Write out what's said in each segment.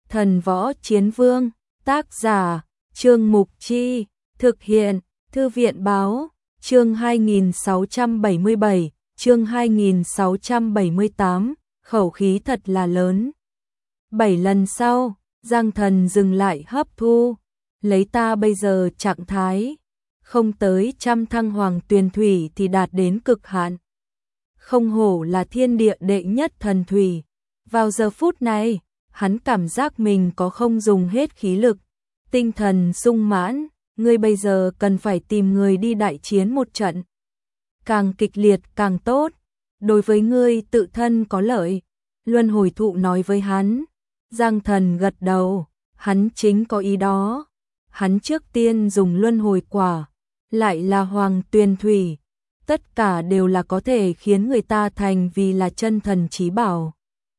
Thần Võ Chiến Vương, tác giả, Trương Mục Chi, thực hiện, Thư viện Báo, chương 2677, chương 2678, khẩu khí thật là lớn. 7 lần sau, Giang Thần dừng lại hấp thu, lấy ta bây giờ trạng thái, không tới trăm thăng hoàng tuyền thủy thì đạt đến cực hạn. Không hổ là thiên địa đệ nhất thần thủy. Vào giờ phút này, hắn cảm giác mình có không dùng hết khí lực, tinh thần sung mãn, ngươi bây giờ cần phải tìm người đi đại chiến một trận. Càng kịch liệt càng tốt, đối với ngươi tự thân có lợi, Luân Hồi Thụ nói với hắn. Giang Thần gật đầu, hắn chính có ý đó. Hắn trước tiên dùng luân hồi quả, lại là hoàng tuyền thủy, tất cả đều là có thể khiến người ta thành vì là chân thần chí bảo.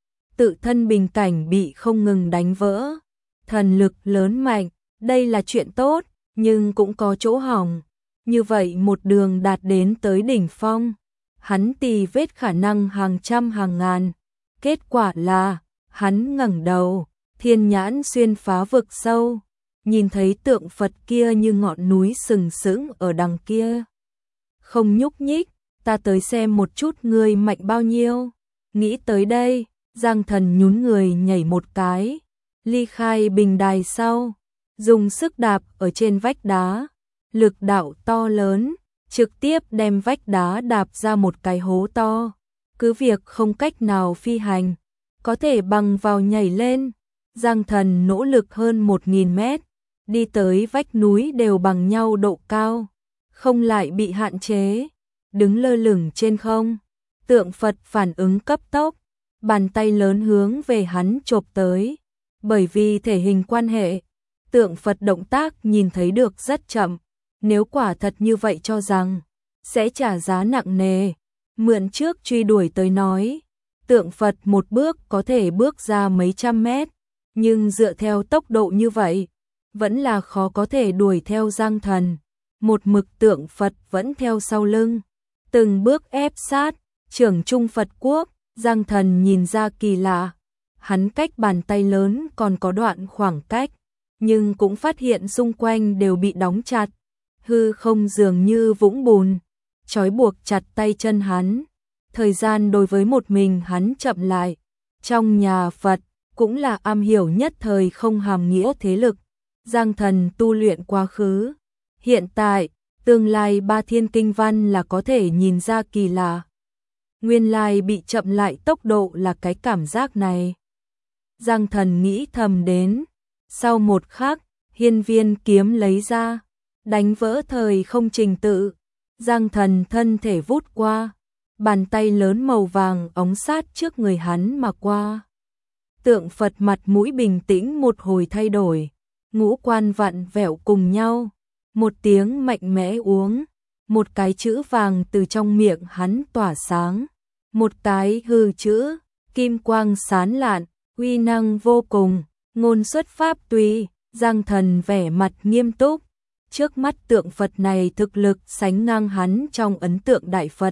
Tự thân bình cảnh bị không ngừng đánh vỡ, thần lực lớn mạnh, đây là chuyện tốt, nhưng cũng có chỗ hỏng. Như vậy một đường đạt đến tới đỉnh phong, hắn tì vết khả năng hàng trăm hàng ngàn. Kết quả là, hắn ngẩng đầu, thiên nhãn xuyên phá vực sâu, nhìn thấy tượng Phật kia như ngọn núi sừng sững ở đằng kia. Không nhúc nhích, ta tới xem một chút ngươi mạnh bao nhiêu. Nghĩ tới đây, Giang Thần nhún người nhảy một cái, ly khai bình đài sau, dùng sức đạp ở trên vách đá, lực đạo to lớn, trực tiếp đem vách đá đạp ra một cái hố to. Cứ việc không cách nào phi hành, có thể bằng vào nhảy lên, Giang Thần nỗ lực hơn 1000 mét, đi tới vách núi đều bằng nhau độ cao, không lại bị hạn chế, đứng lơ lửng trên không. Tượng Phật phản ứng cấp tốc, bàn tay lớn hướng về hắn chộp tới, bởi vì thể hình quan hệ, tượng Phật động tác nhìn thấy được rất chậm, nếu quả thật như vậy cho rằng sẽ trả giá nặng nề. Mượn trước truy đuổi tới nói, tượng Phật một bước có thể bước ra mấy trăm mét, nhưng dựa theo tốc độ như vậy, vẫn là khó có thể đuổi theo Giang Thần. Một mực tượng Phật vẫn theo sau lưng, từng bước ép sát, trưởng trung Phật quốc. Giang Thần nhìn ra kỳ lạ, hắn cách bàn tay lớn còn có đoạn khoảng cách, nhưng cũng phát hiện xung quanh đều bị đóng chặt, hư không dường như vũng bùn, trói buộc chặt tay chân hắn. Thời gian đối với một mình hắn chậm lại, trong nhà Phật cũng là am hiểu nhất thời không hàm nghĩa thế lực. Giang Thần tu luyện quá khứ, hiện tại, tương lai 3 thiên kinh văn là có thể nhìn ra kỳ lạ. Nguyên lai bị chậm lại tốc độ là cái cảm giác này. Giang Thần nghĩ thầm đến, sau một khắc, hiên viên kiếm lấy ra, đánh vỡ thời không trình tự. Giang Thần thân thể vút qua, bàn tay lớn màu vàng óng sát trước người hắn mà qua. Tượng Phật mặt mũi bình tĩnh một hồi thay đổi, ngũ quan vặn vẹo cùng nhau, một tiếng mạnh mẽ uống, một cái chữ vàng từ trong miệng hắn tỏa sáng, một cái hư chữ, kim quang sán lạn, uy năng vô cùng, ngôn xuất pháp tùy. Giang Thần vẻ mặt nghiêm túc, trước mắt tượng Phật này thực lực sánh ngang hắn trong ấn tượng đại Phật.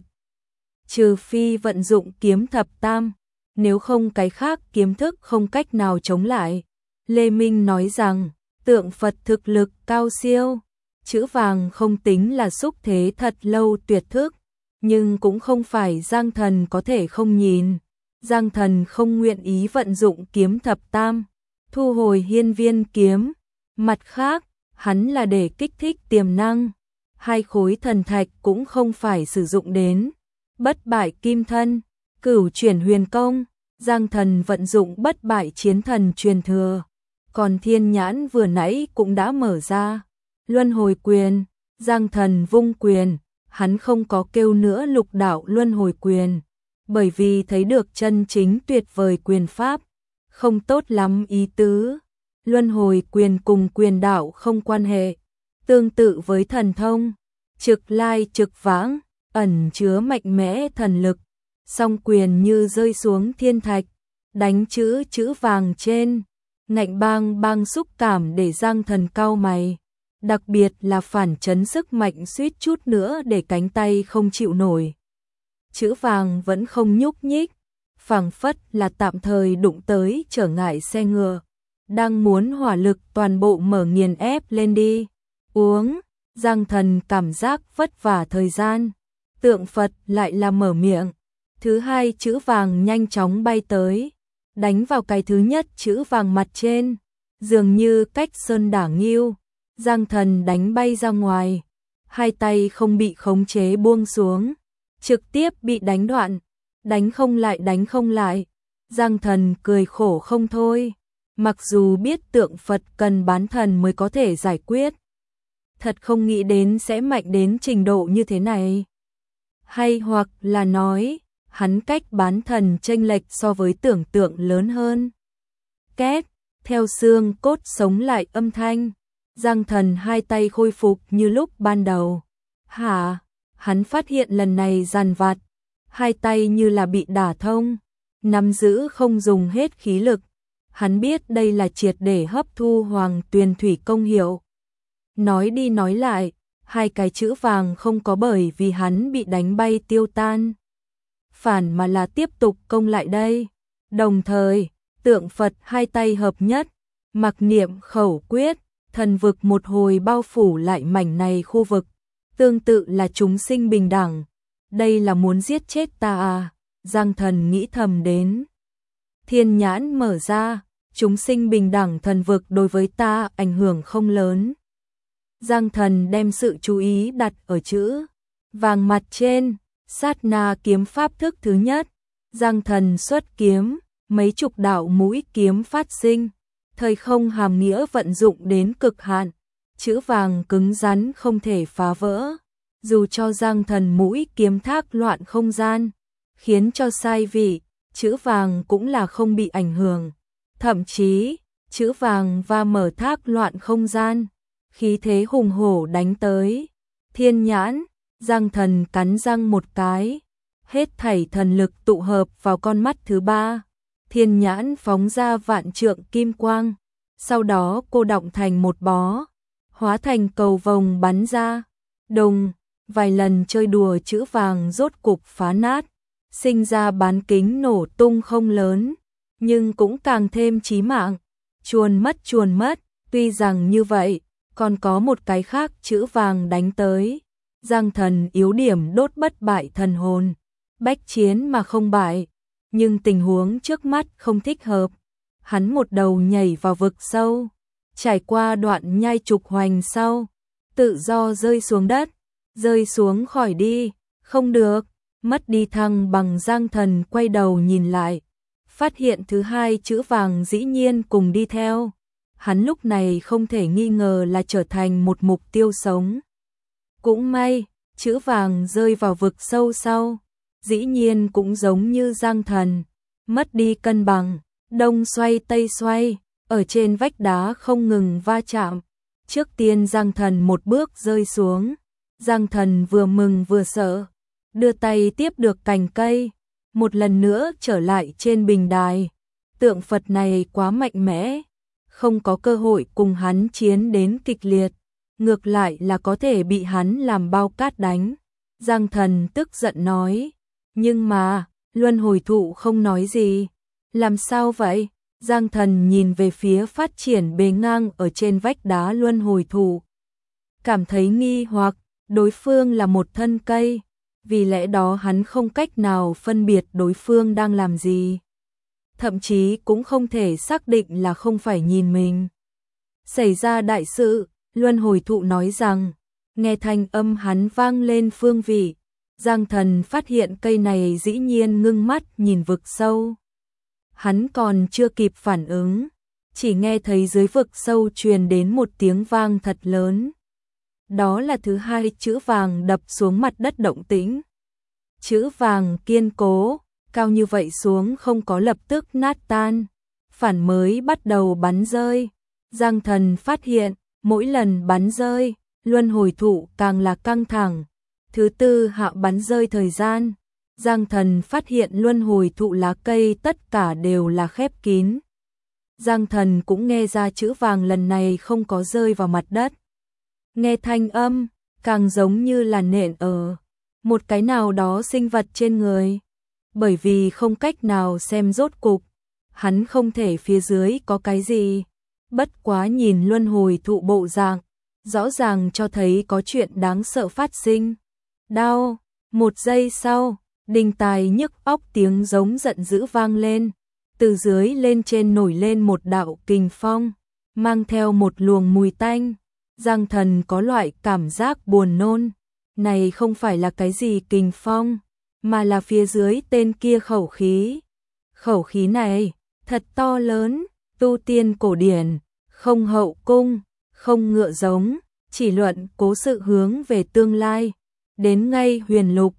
Trừ phi vận dụng kiếm thập tam, nếu không cái khác kiếm thức không cách nào chống lại. Lê Minh nói rằng, tượng Phật thực lực cao siêu, chữ vàng không tính là xúc thế thật lâu tuyệt thức, nhưng cũng không phải Giang Thần có thể không nhìn. Giang Thần không nguyện ý vận dụng kiếm thập tam, thu hồi hiên viên kiếm. Mặt khác, hắn là để kích thích tiềm năng, 2 khối thần thạch cũng không phải sử dụng đến. Bất bại kim thân, cửu chuyển huyền công, Giang Thần vận dụng bất bại chiến thần truyền thừa. Còn thiên nhãn vừa nãy cũng đã mở ra. Luân hồi quyền, Giang Thần vung quyền, hắn không có kêu nữa lục đạo luân hồi quyền, bởi vì thấy được chân chính tuyệt vời quyền pháp, không tốt lắm ý tứ. Luân hồi quyền cùng quyền đạo không quan hệ, tương tự với thần thông, trực lai trực vãng, ẩn chứa mạnh mẽ thần lực. Song quyền như rơi xuống thiên thạch, đánh chữ vàng trên, ngạnh bang bang xúc cảm để Giang Thần cau mày, đặc biệt là phản chấn sức mạnh suýt chút nữa để cánh tay không chịu nổi. Chữ vàng vẫn không nhúc nhích, phảng phất là tạm thời đụng tới trở ngại xe ngựa. đang muốn hỏa lực toàn bộ mở nghiền ép lên đi. Uống, Giang Thần cảm giác vất vả thời gian. Tượng Phật lại là mở miệng. Thứ hai chữ vàng nhanh chóng bay tới, đánh vào cái thứ nhất chữ vàng mặt trên, dường như cách sơn đả nghiêu. Giang Thần đánh bay ra ngoài, hai tay không bị khống chế buông xuống, trực tiếp bị đánh đoạn, đánh không lại. Giang Thần cười khổ không thôi, mặc dù biết tượng Phật cần bán thần mới có thể giải quyết, thật không nghĩ đến sẽ mạnh đến trình độ như thế này. Hay hoặc là nói, hắn cách bán thần chênh lệch so với tưởng tượng lớn hơn. Két, theo xương cốt sống lại âm thanh, Giang Thần hai tay khôi phục như lúc ban đầu. Hả? Hắn phát hiện lần này dằn vặt, hai tay như là bị đả thông, nắm giữ không dùng hết khí lực. Hắn biết đây là triệt để hấp thu Hoàng Tuyền Thủy công hiệu. Nói đi nói lại, hai cái chữ vàng không có bởi vì hắn bị đánh bay tiêu tan, phản mà là tiếp tục công lại đây. Đồng thời, tượng Phật hai tay hợp nhất, mặc niệm khẩu quyết, thần vực một hồi bao phủ lại mảnh này khu vực, tương tự là chúng sinh bình đẳng. Đây là muốn giết chết ta à? Giang Thần nghĩ thầm đến. Thiên nhãn mở ra, chúng sinh bình đẳng thần vực đối với ta ảnh hưởng không lớn. Giang Thần đem sự chú ý đặt ở chữ vàng mặt trên, sát na kiếm pháp thức thứ nhất. Giang Thần xuất kiếm, mấy chục đạo mũi kiếm phát sinh, thời không hàm nghĩa vận dụng đến cực hạn, chữ vàng cứng rắn không thể phá vỡ. Dù cho Giang Thần mũi kiếm thác loạn không gian, khiến cho sai vị, chữ vàng cũng là không bị ảnh hưởng. Thậm chí, chữ vàng và mở thác loạn không gian, khí thế hùng hổ đánh tới. Thiên nhãn, Giang Thần cắn răng một cái, hết thảy thần lực tụ hợp vào con mắt thứ ba. Thiên nhãn phóng ra vạn trượng kim quang, sau đó cô động thành một bó, hóa thành cầu vồng bắn ra. Đùng, vài lần chơi đùa chữ vàng rốt cục phá nát, sinh ra bán kính nổ tung không lớn, nhưng cũng càng thêm chí mạng. Chuồn mất, tuy rằng như vậy, còn có một cái khác chữ vàng đánh tới. Giang Thần yếu điểm đốt bất bại thần hồn, bách chiến mà không bại, nhưng tình huống trước mắt không thích hợp. Hắn một đầu nhảy vào vực sâu, trải qua đoạn nhai trục hoành sau, tự do rơi xuống đất, rơi xuống khỏi đi, không được, mất đi thăng bằng. Giang Thần quay đầu nhìn lại, phát hiện thứ hai chữ vàng dĩ nhiên cùng đi theo. Hắn lúc này không thể nghi ngờ là trở thành một mục tiêu sống. Cũng may, chữ vàng rơi vào vực sâu sau, dĩ nhiên cũng giống như Giang Thần, mất đi cân bằng, đông xoay tây xoay, ở trên vách đá không ngừng va chạm. Trước tiên Giang Thần một bước rơi xuống, Giang Thần vừa mừng vừa sợ, đưa tay tiếp được cành cây, một lần nữa trở lại trên bình đài. Tượng Phật này quá mạnh mẽ, không có cơ hội cùng hắn chiến đến kịch liệt, ngược lại là có thể bị hắn làm bao cát đánh. Giang Thần tức giận nói, nhưng mà, Luân Hồi Thụ không nói gì. Làm sao vậy? Giang Thần nhìn về phía phát triển bề ngang ở trên vách đá Luân Hồi Thụ, cảm thấy nghi hoặc. Đối phương là một thân cây, vì lẽ đó hắn không cách nào phân biệt đối phương đang làm gì, thậm chí cũng không thể xác định là không phải nhìn mình. Xảy ra đại sự, Luân Hồi Thụ nói rằng, nghe thanh âm hắn vang lên phương vị. Giang Thần phát hiện cây này dĩ nhiên ngưng mắt nhìn vực sâu. Hắn còn chưa kịp phản ứng, chỉ nghe thấy dưới vực sâu truyền đến một tiếng vang thật lớn. Đó là thứ hai chữ vàng đập xuống mặt đất động tĩnh. Chữ vàng kiên cố, cao như vậy xuống không có lập tức nát tan, phản mới bắt đầu bắn rơi. Giang Thần phát hiện, mỗi lần bắn rơi, Luân Hồi Thụ càng là căng thẳng. Thứ tư hạ bắn rơi thời gian, Giang Thần phát hiện Luân Hồi Thụ lá cây tất cả đều là khép kín. Giang Thần cũng nghe ra chữ vàng lần này không có rơi vào mặt đất. Nghe thanh âm, càng giống như là nện ở một cái nào đó sinh vật trên người. Bởi vì không cách nào xem rốt cục, hắn không thể phía dưới có cái gì. Bất quá nhìn luân hồi thụ bộ dạng, rõ ràng cho thấy có chuyện đáng sợ phát sinh. Đau, một giây sau, đinh tai nhức óc tiếng giống giận dữ vang lên, từ dưới lên trên nổi lên một đạo kình phong, mang theo một luồng mùi tanh. Giang Thần có loại cảm giác buồn nôn, này không phải là cái gì kình phong, mà là phía dưới tên kia khẩu khí. Khẩu khí này, thật to lớn, tu tiên cổ điển, không hậu cung, không ngựa giống, chỉ luận cố sự hướng về tương lai. Đến ngay huyền lục,